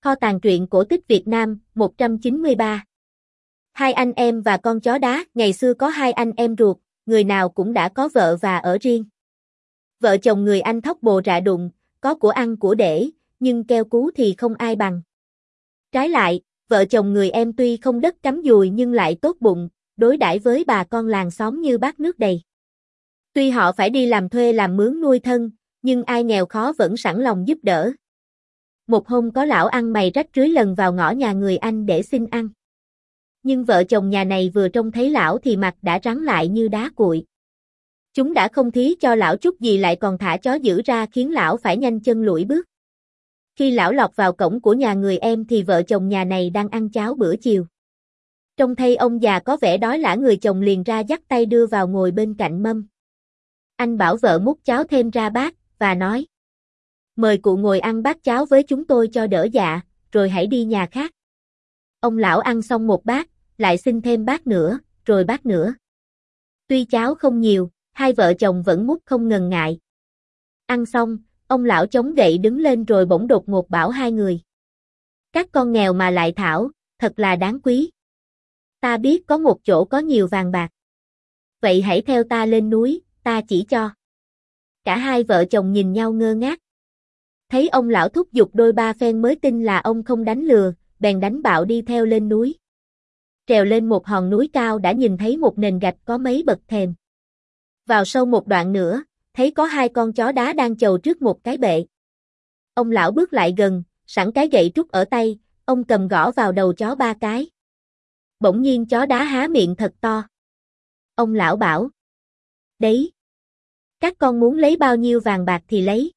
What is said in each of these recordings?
Kho tàng truyện cổ tích Việt Nam, 193. Hai anh em và con chó đá. Ngày xưa có hai anh em ruột, người nào cũng đã có vợ và ở riêng. Vợ chồng người anh thóc bồ rạ đụng, có của ăn của để, nhưng keo cú thì không ai bằng. Trái lại, vợ chồng người em tuy không đất cắm dùi nhưng lại tốt bụng, đối đãi với bà con làng xóm như bát nước đầy. Tuy họ phải đi làm thuê làm mướn nuôi thân, nhưng ai nghèo khó vẫn sẵn lòng giúp đỡ. Một hôm có lão ăn mày rách rưới lần vào ngõ nhà người anh để xin ăn. Nhưng vợ chồng nhà này vừa trông thấy lão thì mặt đã rắn lại như đá cuội. Chúng đã không thí cho lão chút gì lại còn thả chó dữ ra khiến lão phải nhanh chân lủi bước. Khi lão lọt vào cổng của nhà người em thì vợ chồng nhà này đang ăn cháo bữa chiều. Trông thấy ông già có vẻ đói lả, người chồng liền ra dắt tay đưa vào ngồi bên cạnh mâm. Anh bảo vợ múc cháo thêm ra bát, và nói: "Mời cụ ngồi ăn bát cháo với chúng tôi cho đỡ dạ, rồi hãy đi nhà khác." Ông lão ăn xong một bát, lại xin thêm bát nữa, rồi bát nữa. Tuy cháo không nhiều, hai vợ chồng vẫn múc không ngần ngại. Ăn xong, ông lão chống gậy đứng lên rồi bỗng đột ngột bảo hai người: "Các con nghèo mà lại thảo, thật là đáng quý. Ta biết có một chỗ có nhiều vàng bạc. Vậy hãy theo ta lên núi, ta chỉ cho." Cả hai vợ chồng nhìn nhau ngơ ngác. Thấy ông lão thúc giục đôi ba phen mới tin là ông không đánh lừa, bèn đánh bạo đi theo lên núi. Trèo lên một hòn núi cao đã nhìn thấy một nền gạch có mấy bậc thềm. Vào sâu một đoạn nữa, thấy có hai con chó đá đang chầu trước một cái bệ. Ông lão bước lại gần, sẵn cái gậy trúc ở tay, ông cầm gõ vào đầu chó ba cái. Bỗng nhiên chó đá há miệng thật to. Ông lão bảo: "Đấy, các con muốn lấy bao nhiêu vàng bạc thì lấy."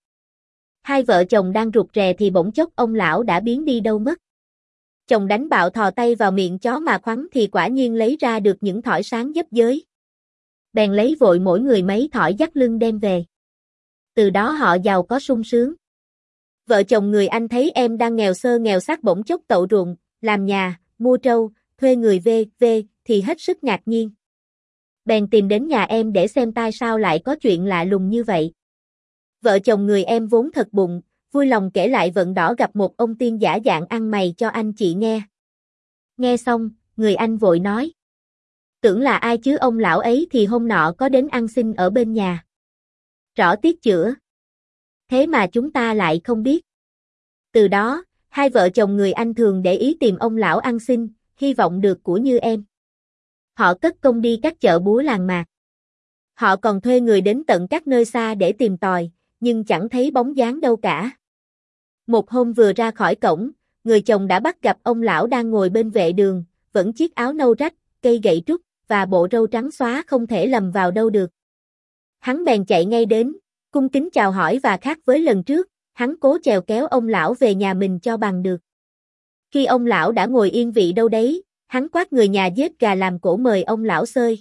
Hai vợ chồng đang rụt rè thì bỗng chốc ông lão đã biến đi đâu mất. Chồng đánh bạo thò tay vào miệng chó mà khoắn thì quả nhiên lấy ra được những thỏi sáng dấp giới. Bèn lấy vội mỗi người mấy thỏi dắt lưng đem về. Từ đó họ giàu có sung sướng. Vợ chồng người anh thấy em đang nghèo sơ nghèo xác bỗng chốc tậu ruộng, làm nhà, mua trâu, thuê người về thì hết sức ngạc nhiên. Bèn tìm đến nhà em để xem tại sao lại có chuyện lạ lùng như vậy. Vợ chồng người em vốn thật bụng, vui lòng kể lại vận đỏ gặp một ông tiên giả dạng ăn mày cho anh chị nghe. Nghe xong, người anh vội nói: "Tưởng là ai chứ ông lão ấy thì hôm nọ có đến ăn xin ở bên nhà. Rõ tiết chữa. Thế mà chúng ta lại không biết." Từ đó, hai vợ chồng người anh thường để ý tìm ông lão ăn xin, hy vọng được của như em. Họ cất công đi các chợ búa làng mạc. Họ còn thuê người đến tận các nơi xa để tìm tòi, nhưng chẳng thấy bóng dáng đâu cả. Một hôm vừa ra khỏi cổng, người chồng đã bắt gặp ông lão đang ngồi bên vệ đường, vẫn chiếc áo nâu rách, cây gậy trúc, và bộ râu trắng xóa không thể lầm vào đâu được. Hắn bèn chạy ngay đến, cung kính chào hỏi và khác với lần trước, hắn cố chèo kéo ông lão về nhà mình cho bằng được. Khi ông lão đã ngồi yên vị đâu đấy, hắn quát người nhà giết gà làm cỗ mời ông lão xơi.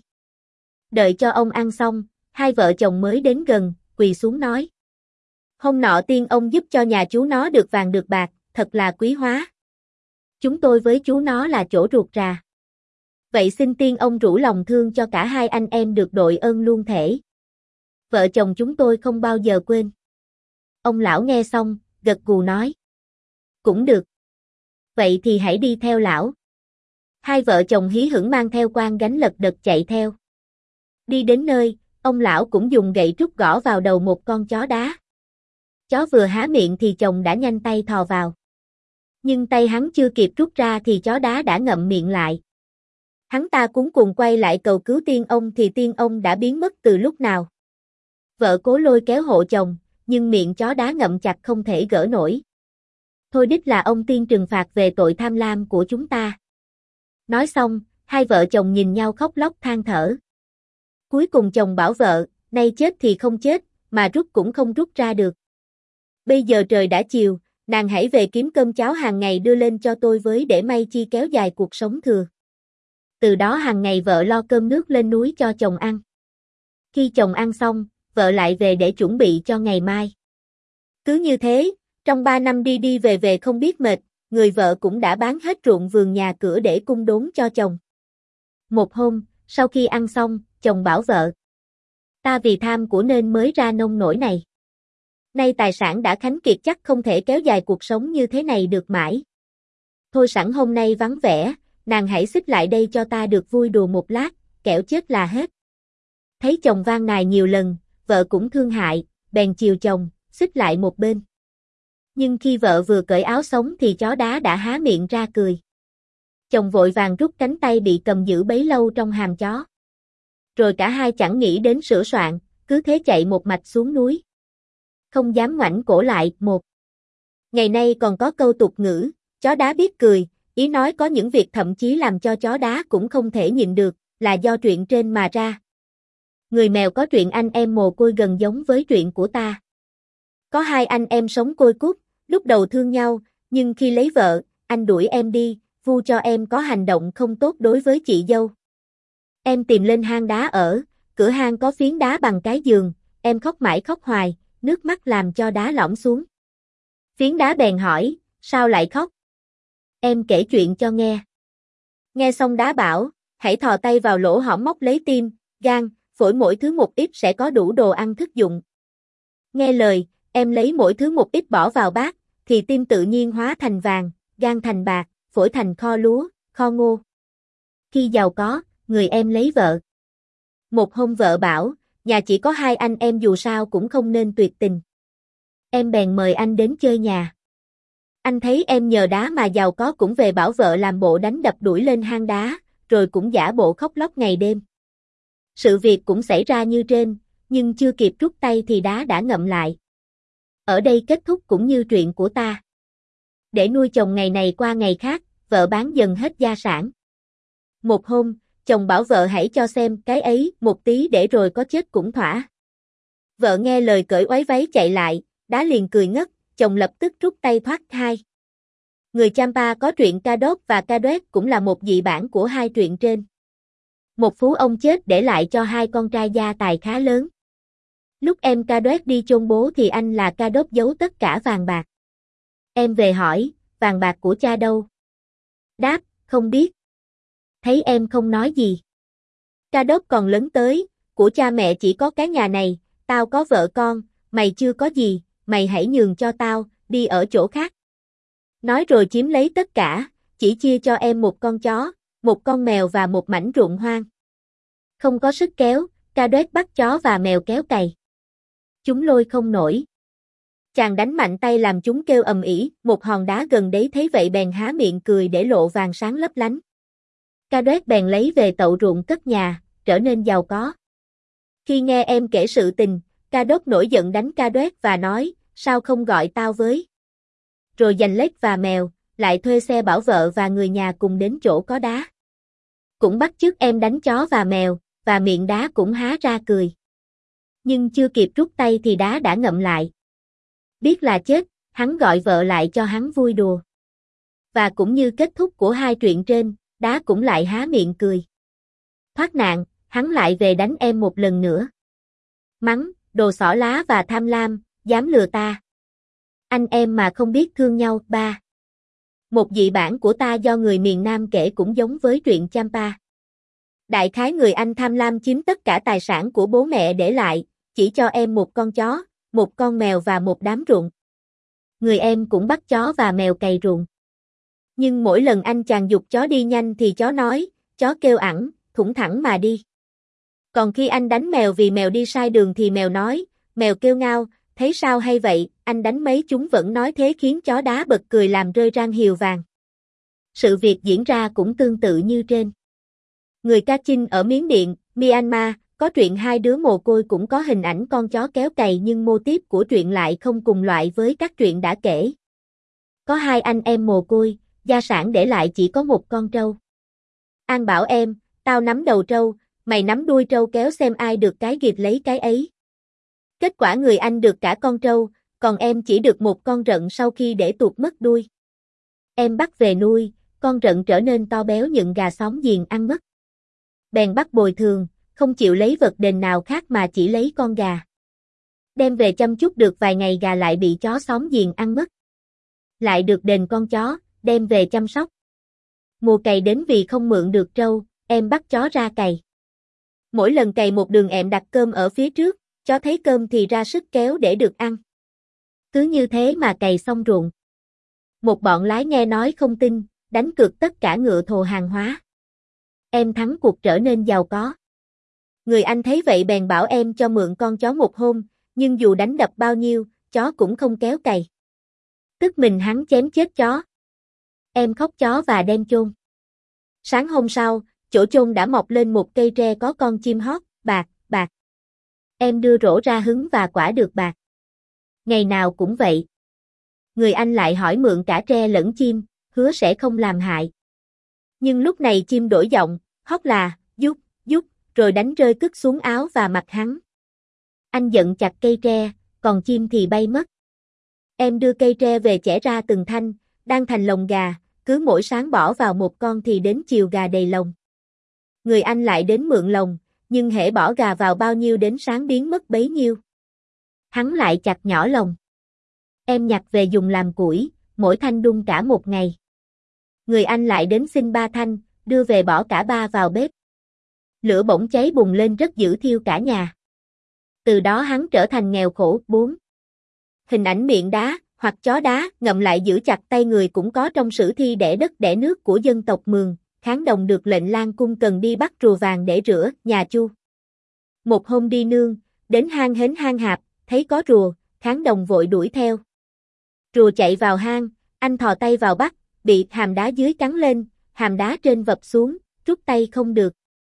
Đợi cho ông ăn xong, hai vợ chồng mới đến gần, quỳ xuống nói: "Hôm nọ tiên ông giúp cho nhà chú nó được vàng được bạc, thật là quý hóa. Chúng tôi với chú nó là chỗ ruột rà. Vậy xin tiên ông rủ lòng thương cho cả hai anh em được đội ơn luôn thể. Vợ chồng chúng tôi không bao giờ quên." Ông lão nghe xong, gật gù nói: "Cũng được. Vậy thì hãy đi theo lão." Hai vợ chồng hí hửng mang theo quan gánh lật đật chạy theo. Đi đến nơi, ông lão cũng dùng gậy trúc gõ vào đầu một con chó đá. Chó vừa há miệng thì chồng đã nhanh tay thò vào. Nhưng tay hắn chưa kịp rút ra thì chó đá đã ngậm miệng lại. Hắn ta cuống cuồng quay lại cầu cứu tiên ông thì tiên ông đã biến mất từ lúc nào. Vợ cố lôi kéo hộ chồng, nhưng miệng chó đá ngậm chặt không thể gỡ nổi. "Thôi đích là ông tiên trừng phạt về tội tham lam của chúng ta." Nói xong, hai vợ chồng nhìn nhau khóc lóc than thở. Cuối cùng chồng bảo vợ: "Nay chết thì không chết, mà rút cũng không rút ra được. Bây giờ trời đã chiều, nàng hãy về kiếm cơm cháo hàng ngày đưa lên cho tôi với để may chi kéo dài cuộc sống thừa." Từ đó hàng ngày vợ lo cơm nước lên núi cho chồng ăn. Khi chồng ăn xong, vợ lại về để chuẩn bị cho ngày mai. Cứ như thế, trong 3 năm đi đi về về không biết mệt, người vợ cũng đã bán hết ruộng vườn nhà cửa để cung đốn cho chồng. Một hôm, sau khi ăn xong, chồng bảo vợ: "Ta vì tham của nên mới ra nông nỗi này. Nay tài sản đã khánh kiệt chắc không thể kéo dài cuộc sống như thế này được mãi. Thôi sẵn hôm nay vắng vẻ, nàng hãy xích lại đây cho ta được vui đùa một lát, kẻo chết là hết. Thấy chồng van nài nhiều lần, vợ cũng thương hại, bèn chiều chồng, xích lại một bên. Nhưng khi vợ vừa cởi áo sống thì chó đá đã há miệng ra cười. Chồng vội vàng rút cánh tay bị cầm giữ bấy lâu trong hàm chó. Rồi cả hai chẳng nghĩ đến sửa soạn, cứ thế chạy một mạch xuống núi. Không dám ngoảnh cổ lại. Một ngày nay còn có câu tục ngữ, chó đá biết cười, ý nói có những việc thậm chí làm cho chó đá cũng không thể nhịn được, là do truyện trên mà ra. Người mèo có truyện anh em mồ côi gần giống với truyện của ta. Có hai anh em sống côi cút, lúc đầu thương nhau, nhưng khi lấy vợ, anh đuổi em đi, vu cho em có hành động không tốt đối với chị dâu. Em tìm lên hang đá ở, cửa hang có phiến đá bằng cái giường, em khóc mãi khóc hoài, nước mắt làm cho đá lõm xuống. Phiến đá bèn hỏi, sao lại khóc? Em kể chuyện cho nghe. Nghe xong đá bảo, hãy thò tay vào lỗ hõm móc lấy tim, gan, phổi mỗi thứ một ít sẽ có đủ đồ ăn thức dụng. Nghe lời, em lấy mỗi thứ một ít bỏ vào bát, thì tim tự nhiên hóa thành vàng, gan thành bạc, phổi thành kho lúa, kho ngô. Khi giàu có, người em lấy vợ. Một hôm vợ bảo, nhà chỉ có hai anh em dù sao cũng không nên tuyệt tình. Em bèn mời anh đến chơi nhà. Anh thấy em nhờ đá mà giàu có cũng về bảo vợ làm bộ đánh đập đuổi lên hang đá, rồi cũng giả bộ khóc lóc ngày đêm. Sự việc cũng xảy ra như trên, nhưng chưa kịp rút tay thì đá đã ngậm lại. Ở đây kết thúc cũng như chuyện của ta. Để nuôi chồng ngày này qua ngày khác, vợ bán dần hết gia sản. Một hôm, chồng bảo vợ hãy cho xem cái ấy một tí để rồi có chết cũng thỏa. Vợ nghe lời cởi oái váy chạy lại, đá liền cười ngất, chồng lập tức rút tay thoát hai. Người Champa có truyện Ca Đốt và Ca Đoét cũng là một dị bản của hai truyện trên. Một phú ông chết để lại cho hai con trai gia tài khá lớn. Lúc em Ca Đoét đi chôn bố thì anh là Ca Đốt giấu tất cả vàng bạc. Em về hỏi, vàng bạc của cha đâu? Đáp, không biết. Thấy em không nói gì. Ca Đốt còn lớn tới, của cha mẹ chỉ có cái nhà này, tao có vợ con, mày chưa có gì, mày hãy nhường cho tao, đi ở chỗ khác. Nói rồi chiếm lấy tất cả, chỉ chia cho em một con chó, một con mèo và một mảnh ruộng hoang. Không có sức kéo, Ca Đoét bắt chó và mèo kéo cày. Chúng lôi không nổi. Chàng đánh mạnh tay làm chúng kêu ầm ĩ, một hòn đá gần đấy thấy vậy bèn há miệng cười để lộ vàng sáng lấp lánh. Ca Đoét bèn lấy về tậu ruộng cất nhà, trở nên giàu có. Khi nghe em kể sự tình, Ca Đốt nổi giận đánh Ca Đoét và nói, sao không gọi tao với? Rồi giành lếch và mèo, lại thuê xe bảo vợ và người nhà cùng đến chỗ có đá. Cũng bắt chước em đánh chó và mèo, và miệng đá cũng há ra cười. Nhưng chưa kịp rút tay thì đá đã ngậm lại. Biết là chết, hắn gọi vợ lại cho hắn vui đùa. Và cũng như kết thúc của hai truyện trên, đá cũng lại há miệng cười. Thoát nạn, hắn lại về đánh em một lần nữa. Mắng, đồ xỏ lá và tham lam, dám lừa ta. Anh em mà không biết thương nhau. 3. Một dị bản của ta do người miền Nam kể cũng giống với truyện Champa. Đại khái người anh tham lam chiếm tất cả tài sản của bố mẹ để lại, chỉ cho em một con chó, một con mèo và một đám ruộng. Người em cũng bắt chó và mèo cày ruộng. Nhưng mỗi lần anh chàng giục chó đi nhanh thì chó nói, chó kêu ẵn, thủng thẳng mà đi. Còn khi anh đánh mèo vì mèo đi sai đường thì mèo nói, mèo kêu ngao, thấy sao hay vậy, anh đánh mấy chúng vẫn nói thế khiến chó đá bật cười làm rơi răng hiều vàng. Sự việc diễn ra cũng tương tự như trên. Người Kachin ở Miến Điện, Myanmar, có truyện hai đứa mồ côi cũng có hình ảnh con chó kéo cày nhưng mô típ của truyện lại không cùng loại với các truyện đã kể. Có hai anh em mồ côi, gia sản để lại chỉ có một con trâu. An bảo em, tao nắm đầu trâu, mày nắm đuôi trâu kéo xem ai được cái gịt lấy cái ấy. Kết quả người anh được cả con trâu, còn em chỉ được một con rận sau khi để tuột mất đuôi. Em bắt về nuôi, con rận trở nên to béo nhựng gà xóm giềng ăn mất. Bèn bắt bồi thường, không chịu lấy vật đền nào khác mà chỉ lấy con gà. Đem về chăm chút được vài ngày gà lại bị chó xóm giềng ăn mất. Lại được đền con chó, đem về chăm sóc. Mùa cày đến vì không mượn được trâu, em bắt chó ra cày. Mỗi lần cày một đường em đặt cơm ở phía trước, chó thấy cơm thì ra sức kéo để được ăn. Cứ như thế mà cày xong ruộng. Một bọn lái nghe nói không tin, đánh cược tất cả ngựa thồ hàng hóa. Em thắng cuộc trở nên giàu có. Người anh thấy vậy bèn bảo em cho mượn con chó một hôm, nhưng dù đánh đập bao nhiêu, chó cũng không kéo cày. Tức mình hắn chém chết chó. Em khóc chó và đem chôn. Sáng hôm sau, chỗ chôn đã mọc lên một cây tre có con chim hót, bạc, bạc. Em đưa rổ ra hứng và quả được bạc. Ngày nào cũng vậy. Người anh lại hỏi mượn cả tre lẫn chim, hứa sẽ không làm hại. Nhưng lúc này chim đổi giọng, hót là, dút, dút, rồi đánh rơi cứt xuống áo và mặt hắn. Anh giận chặt cây tre, còn chim thì bay mất. Em đưa cây tre về chẻ ra từng thanh, đang thành lồng gà, cứ mỗi sáng bỏ vào một con thì đến chiều gà đầy lồng. Người anh lại đến mượn lồng, nhưng hễ bỏ gà vào bao nhiêu đến sáng biến mất bấy nhiêu. Hắn lại chặt nhỏ lồng. Em nhặt về dùng làm củi, mỗi thanh đun cả một ngày. Người anh lại đến xin 3 thanh, đưa về bỏ cả 3 vào bếp. Lửa bỗng cháy bùng lên rất dữ thiêu cả nhà. Từ đó hắn trở thành nghèo khổ. 4. Hình ảnh miệng đá, hoặc chó đá, ngậm lại giữ chặt tay người cũng có trong sử thi đẻ đất đẻ nước của dân tộc Mường. Kháng Đồng được lệnh Lan Cung cần đi bắt rùa vàng để rửa nhà Chu. Một hôm đi nương, đến hang hến hang hạp, thấy có rùa, Kháng Đồng vội đuổi theo. Rùa chạy vào hang, anh thò tay vào bắt, bị hàm đá dưới cắn lên, hàm đá trên vập xuống, rút tay không được.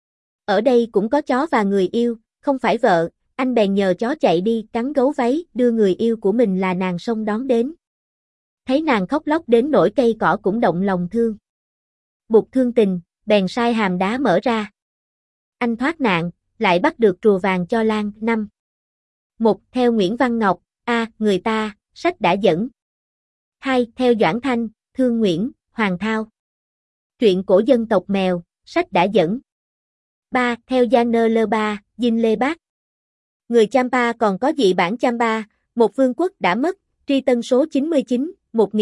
Ở đây cũng có chó và người yêu, không phải vợ, anh bèn nhờ chó chạy đi cắn gấu váy, đưa người yêu của mình là nàng sông đón đến. Thấy nàng khóc lóc đến nỗi cây cỏ cũng động lòng thương. Bụt thương tình, bèn sai hàm đá mở ra. Anh thoát nạn, lại bắt được rùa vàng cho Lan. 5. Một, theo Nguyễn Văn Ngọc, người ta, sách đã dẫn. 2. Theo Doãn Thanh, Thương Nguyễn, Hoàng Thao. Truyện cổ dân tộc Mèo, sách đã dẫn. 3. Theo Giang Lơ Ba, Dinh Lê Bác. Người Champa còn có dị bản Champa, một vương quốc đã mất, tri tân số 99,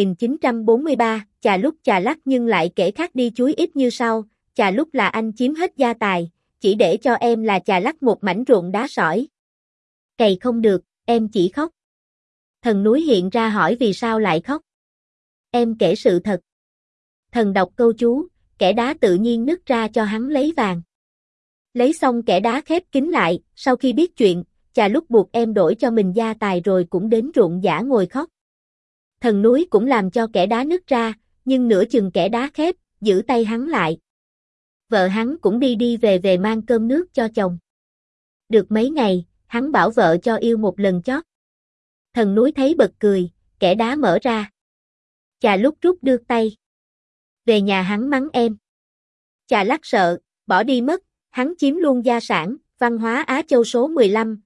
1943, chà lúc chà lắc nhưng lại kể khác đi chuối ít như sau, chà lúc là anh chiếm hết gia tài, chỉ để cho em là chà lắc một mảnh ruộng đá sỏi. Cày không được, em chỉ khóc. Thần núi hiện ra hỏi vì sao lại khóc. Em kể sự thật. Thần đọc câu chú, kẻ đá tự nhiên nứt ra cho hắn lấy vàng. Lấy xong kẻ đá khép kín lại, sau khi biết chuyện, chà lúc buộc em đổi cho mình gia tài rồi cũng đến ruộng dã ngồi khóc. Thần núi cũng làm cho kẻ đá nứt ra, nhưng nửa chừng kẻ đá khép, giữ tay hắn lại. Vợ hắn cũng đi đi về về mang cơm nước cho chồng. Được mấy ngày, hắn bảo vợ cho yêu một lần chót. Thần núi thấy bật cười, kẻ đá mở ra. Chà lúc rút đưa tay. Về nhà hắn mắng em. Chà lắc sợ, bỏ đi mất, hắn chiếm luôn gia sản, Văn hóa Á Châu số 15,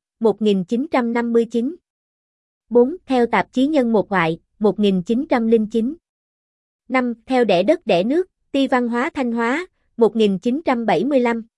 1959. 4. Theo tạp chí Nhân một ngoại, 1909. 5. Theo đẻ đất đẻ nước, Ti Văn hóa Thanh Hóa, 1975.